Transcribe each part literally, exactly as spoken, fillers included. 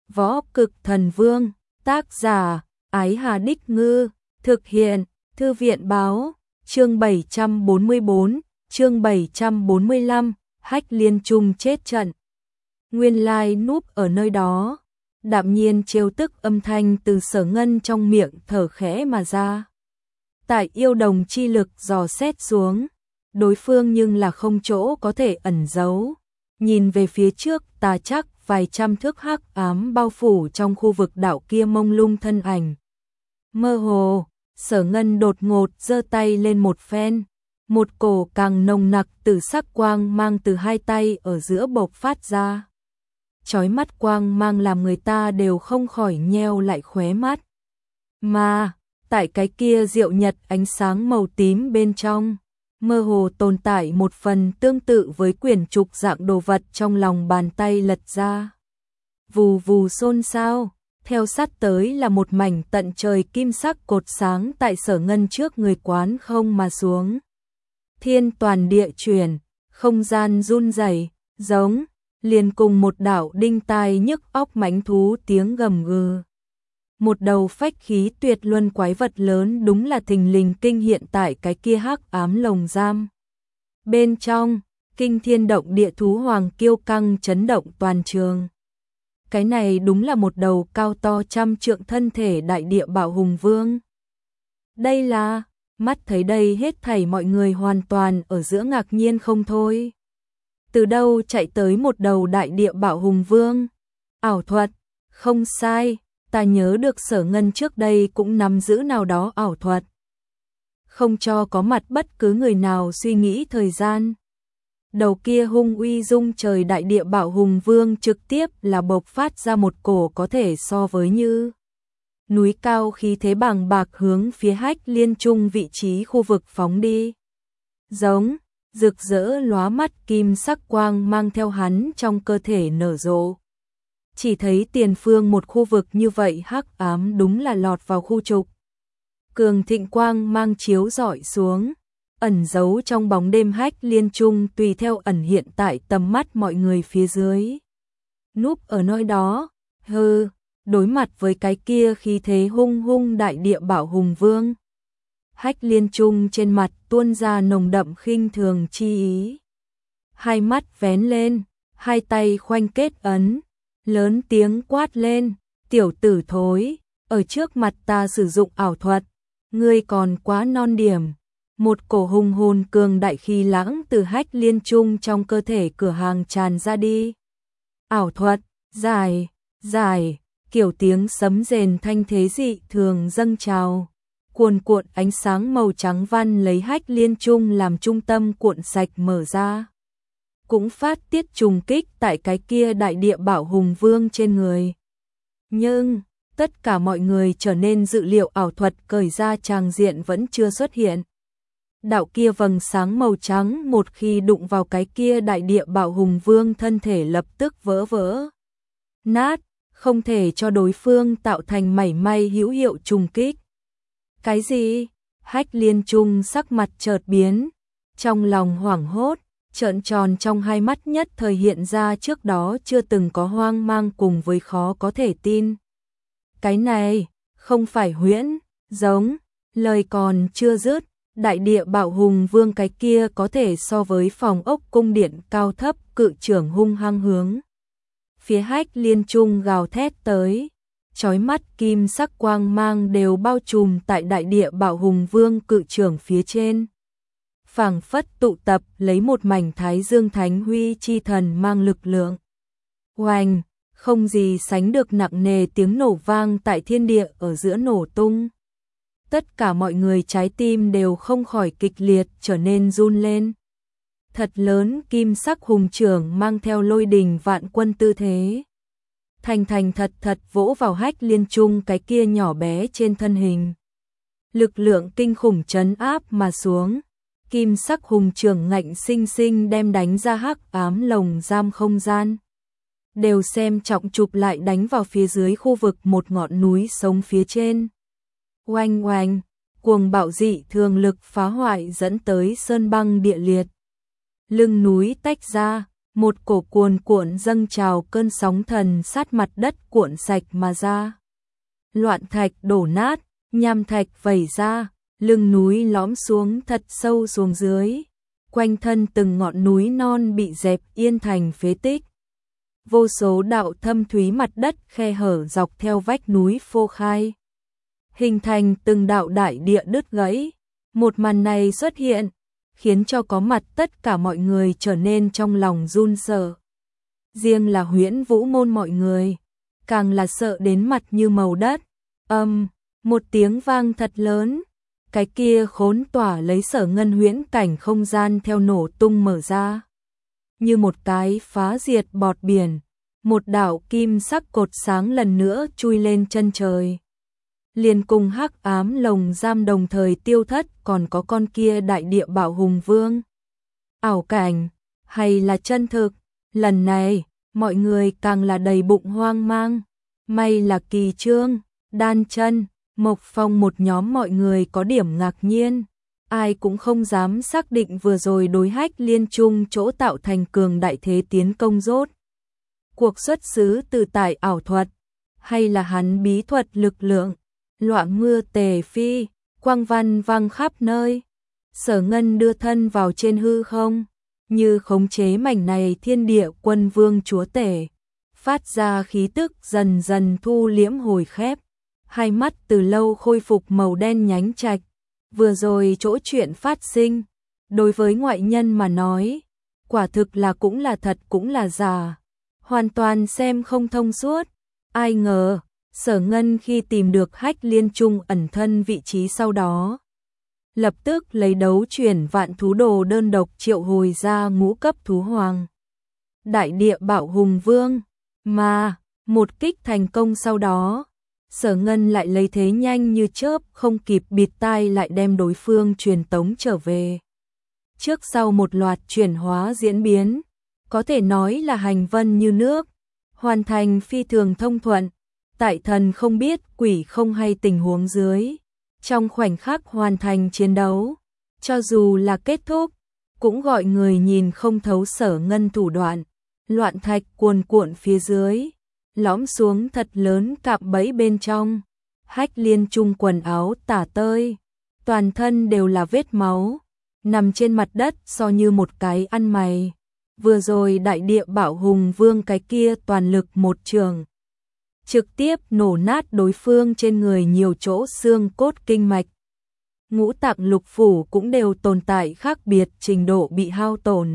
Võ Cực Thần Vương, tác giả, Ái Hà Đích Ngư, thực hiện, Thư viện Báo, chương bảy trăm bốn mươi tư, chương bảy trăm bốn mươi lăm, Hách Liên Trung chết trận. Nguyên lai núp ở nơi đó, đạm nhiên trêu tức âm thanh từ Sở Ngân trong miệng thở khẽ mà ra. Tại yêu đồng chi lực dò xét xuống, đối phương nhưng là không chỗ có thể ẩn giấu. Nhìn về phía trước tà chắc vài trăm thước hắc ám bao phủ trong khu vực đảo kia mông lung thân ảnh. Mơ hồ, Sở Ngân đột ngột giơ tay lên một phen, một cổ càng nồng nặc tử sắc quang mang từ hai tay ở giữa bộc phát ra. Chói mắt quang mang làm người ta đều không khỏi nheo lại khóe mắt. Mà, tại cái kia diệu nhật ánh sáng màu tím bên trong, mơ hồ tồn tại một phần tương tự với quyển trục dạng đồ vật trong lòng bàn tay lật ra. Vù vù xôn xao, theo sát tới là một mảnh tận trời kim sắc cột sáng tại Sở Ngân trước người quán không mà xuống. Thiên toàn địa chuyển, không gian run rẩy, giống liền cùng một đạo đinh tai nhức óc mãnh thú tiếng gầm gừ. Một đầu phách khí tuyệt luân quái vật lớn đúng là thình lình kinh hiện tại cái kia hắc ám lồng giam. Bên trong, kinh thiên động địa thú hoàng kiêu căng chấn động toàn trường. Cái này đúng là một đầu cao to trăm trượng thân thể đại địa bạo hùng vương. Đây là, mắt thấy đây hết thảy mọi người hoàn toàn ở giữa ngạc nhiên không thôi. Từ đâu chạy tới một đầu đại địa bạo hùng vương? Ảo thuật, không sai, ta nhớ được Sở Ngân trước đây cũng nắm giữ nào đó ảo thuật. Không cho có mặt bất cứ người nào suy nghĩ thời gian. Đầu kia hung uy dung trời đại địa bạo hùng vương trực tiếp là bộc phát ra một cổ có thể so với như núi cao khí thế bàng bạc hướng phía Hách Liên Trung vị trí khu vực phóng đi. Giống, rực rỡ lóa mắt kim sắc quang mang theo hắn trong cơ thể nở rộ. Chỉ thấy tiền phương một khu vực như vậy hắc ám đúng là lọt vào khu trục. Cường thịnh quang mang chiếu rọi xuống, ẩn giấu trong bóng đêm Hách Liên Trung tùy theo ẩn hiện tại tầm mắt mọi người phía dưới. Núp ở nơi đó, hừ, đối mặt với cái kia khí thế hung hung đại địa bạo hùng vương. Hách Liên Trung trên mặt tuôn ra nồng đậm khinh thường chi ý. Hai mắt vén lên, hai tay khoanh kết ấn, lớn tiếng quát lên, tiểu tử thối, ở trước mặt ta sử dụng ảo thuật, ngươi còn quá non điểm. Một cổ hùng hồn cường đại khí lãng từ Hách Liên Trung trong cơ thể cửa hàng tràn ra đi. Ảo thuật, dài, dài, kiểu tiếng sấm rền thanh thế dị thường dâng trào. Cuồn cuộn ánh sáng màu trắng văn lấy Hách Liên Trung làm trung tâm cuộn sạch mở ra. Cũng phát tiết trùng kích tại cái kia đại địa bạo hùng vương trên người. Nhưng, tất cả mọi người trở nên dự liệu ảo thuật cởi ra tràng diện vẫn chưa xuất hiện. Đạo kia vầng sáng màu trắng một khi đụng vào cái kia đại địa bạo hùng vương thân thể lập tức vỡ vỡ. Nát, không thể cho đối phương tạo thành mảy may hữu hiệu trùng kích. Cái gì? Hách Liên Trung sắc mặt chợt biến, trong lòng hoảng hốt, trợn tròn trong hai mắt nhất thời hiện ra trước đó chưa từng có hoang mang cùng với khó có thể tin. Cái này, không phải huyễn, giống, lời còn chưa dứt, đại địa bạo hùng vương cái kia có thể so với phòng ốc cung điện cao thấp cự trưởng hung hăng hướng. Phía Hách Liên Trung gào thét tới. Chói mắt kim sắc quang mang đều bao trùm tại đại địa bạo hùng vương cự trưởng phía trên. Phảng phất tụ tập lấy một mảnh thái dương thánh huy chi thần mang lực lượng. Oanh, không gì sánh được nặng nề tiếng nổ vang tại thiên địa ở giữa nổ tung. Tất cả mọi người trái tim đều không khỏi kịch liệt trở nên run lên. Thật lớn kim sắc hùng trưởng mang theo lôi đình vạn quân tư thế. Thành thành thật thật vỗ vào Hách Liên Trung cái kia nhỏ bé trên thân hình. Lực lượng kinh khủng trấn áp mà xuống, kim sắc hùng trưởng ngạnh sinh sinh đem đánh ra hắc ám lồng giam không gian. Đều xem trọng chụp lại đánh vào phía dưới khu vực một ngọn núi sống phía trên. Oanh oanh, cuồng bạo dị thường lực phá hoại dẫn tới sơn băng địa liệt. Lưng núi tách ra, một cổ cuồn cuộn dâng trào cơn sóng thần sát mặt đất cuộn sạch mà ra. Loạn thạch đổ nát, nham thạch vẩy ra, lưng núi lõm xuống thật sâu xuống dưới. Quanh thân từng ngọn núi non bị dẹp yên thành phế tích. Vô số đạo thâm thúy mặt đất khe hở dọc theo vách núi phô khai, hình thành từng đạo đại địa đứt gãy. Một màn này xuất hiện, khiến cho có mặt tất cả mọi người trở nên trong lòng run sợ. Riêng là Huyễn Vũ môn mọi người, càng là sợ đến mặt như màu đất. Âm, một tiếng vang thật lớn, cái kia khốn tỏa lấy Sở Ngân huyễn cảnh không gian theo nổ tung mở ra. Như một cái phá diệt bọt biển, một đạo kim sắc cột sáng lần nữa chui lên chân trời. Liền cùng hắc ám lồng giam đồng thời tiêu thất, còn có con kia đại địa bảo hùng vương. Ảo cảnh, hay là chân thực? Lần này, mọi người càng là đầy bụng hoang mang. May là Kỳ Trương, Đan Chân, Mộc Phong một nhóm mọi người có điểm ngạc nhiên. Ai cũng không dám xác định vừa rồi đối Hách Liên Trung chỗ tạo thành cường đại thế tiến công rốt cuộc xuất xứ từ tại ảo thuật, hay là hắn bí thuật lực lượng. Loạn mưa tề phi, quang văn vang khắp nơi. Sở Ngân đưa thân vào trên hư không, như khống chế mảnh này thiên địa quân vương chúa tể, phát ra khí tức dần dần thu liễm hồi khép. Hai mắt từ lâu khôi phục màu đen nhánh trạch. Vừa rồi chỗ chuyện phát sinh, đối với ngoại nhân mà nói, quả thực là cũng là thật cũng là giả, hoàn toàn xem không thông suốt. Ai ngờ, Sở Ngân khi tìm được Hách Liên Trung ẩn thân vị trí sau đó, lập tức lấy đấu chuyển vạn thú đồ đơn độc triệu hồi ra ngũ cấp thú hoàng, đại địa bảo hùng vương, mà một kích thành công sau đó, Sở Ngân lại lấy thế nhanh như chớp không kịp bịt tai lại đem đối phương truyền tống trở về. Trước sau một loạt chuyển hóa diễn biến, có thể nói là hành vân như nước, hoàn thành phi thường thông thuận. Tại thần không biết quỷ không hay tình huống dưới, trong khoảnh khắc hoàn thành chiến đấu, cho dù là kết thúc, cũng gọi người nhìn không thấu Sở Ngân thủ đoạn. Loạn thạch cuồn cuộn phía dưới, lõm xuống thật lớn cạm bẫy bên trong. Hách Liên Trung quần áo tả tơi, toàn thân đều là vết máu, nằm trên mặt đất so như một cái ăn mày. Vừa rồi đại địa bảo hùng vương cái kia toàn lực một trường, trực tiếp nổ nát đối phương trên người nhiều chỗ xương cốt kinh mạch. Ngũ tạng lục phủ cũng đều tồn tại khác biệt trình độ bị hao tổn.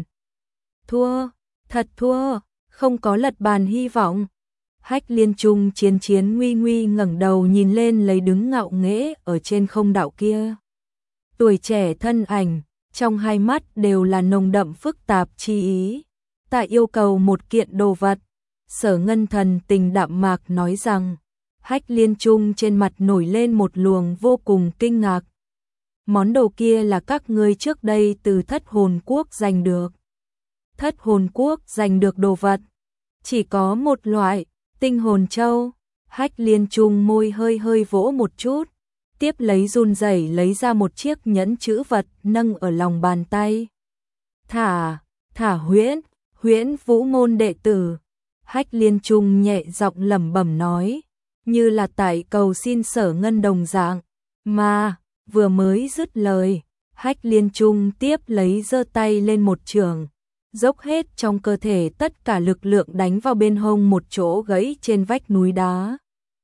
Thua, thật thua, không có lật bàn hy vọng. Hách Liên Trung chiến chiến nguy nguy ngẩng đầu nhìn lên lấy đứng ngạo nghễ ở trên không đạo kia. Tuổi trẻ thân ảnh, trong hai mắt đều là nồng đậm phức tạp chi ý. Tại yêu cầu một kiện đồ vật, Sở Ngân thần tình đạm mạc nói rằng, Hách Liên Trung trên mặt nổi lên một luồng vô cùng kinh ngạc. Món đồ kia là các ngươi trước đây từ Thất Hồn Quốc giành được. Thất Hồn Quốc giành được đồ vật, chỉ có một loại, tinh hồn châu. Hách Liên Trung môi hơi hơi vỗ một chút, tiếp lấy run rẩy lấy ra một chiếc nhẫn chữ vật nâng ở lòng bàn tay. Thả, thả Huyễn, Huyễn Vũ môn đệ tử. Hách Liên Trung nhẹ giọng lẩm bẩm nói, như là tại cầu xin Sở Ngân đồng dạng. Mà, vừa mới dứt lời, Hách Liên Trung tiếp lấy giơ tay lên một trường, dốc hết trong cơ thể tất cả lực lượng đánh vào bên hông một chỗ gãy trên vách núi đá.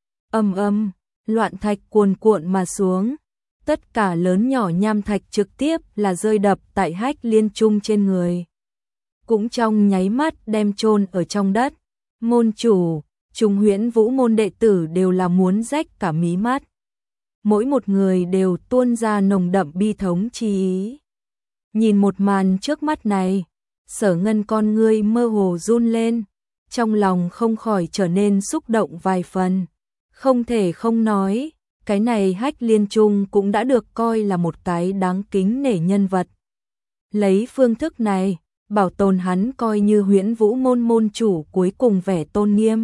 Ầm ầm, loạn thạch cuồn cuộn mà xuống, tất cả lớn nhỏ nham thạch trực tiếp là rơi đập tại Hách Liên Trung trên người, cũng trong nháy mắt đem chôn ở trong đất. Môn chủ, Trung Huyễn Vũ môn đệ tử đều là muốn rách cả mí mắt. Mỗi một người đều tuôn ra nồng đậm bi thống chi ý. Nhìn một màn trước mắt này, Sở Ngân con ngươi mơ hồ run lên, trong lòng không khỏi trở nên xúc động vài phần. Không thể không nói, cái này Hách Liên Trung cũng đã được coi là một cái đáng kính nể nhân vật. Lấy phương thức này, bảo tồn hắn coi như Huyễn Vũ môn môn chủ cuối cùng vẻ tôn nghiêm.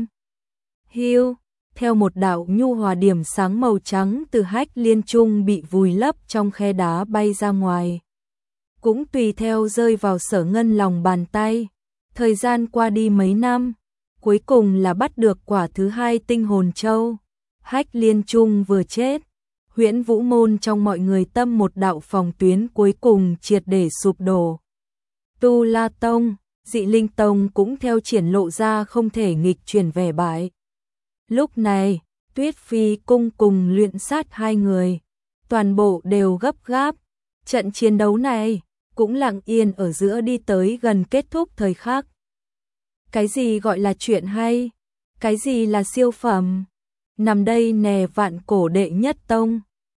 Hiu, theo một đạo nhu hòa điểm sáng màu trắng từ Hách Liên Trung bị vùi lấp trong khe đá bay ra ngoài, cũng tùy theo rơi vào Sở Ngân lòng bàn tay. Thời gian qua đi mấy năm, cuối cùng là bắt được quả thứ hai tinh hồn châu. Hách Liên Trung vừa chết, Huyễn Vũ môn trong mọi người tâm một đạo phòng tuyến cuối cùng triệt để sụp đổ. Tu La Tông, Dị Linh Tông cũng theo triển lộ ra không thể nghịch chuyển vẻ bại. Lúc này, Tuyết Phi cung cùng luyện sát hai người, toàn bộ đều gấp gáp. Trận chiến đấu này cũng lặng yên ở giữa đi tới gần kết thúc thời khắc. Cái gì gọi là chuyện hay? Cái gì là siêu phẩm? Nằm đây nè vạn cổ đệ nhất tông,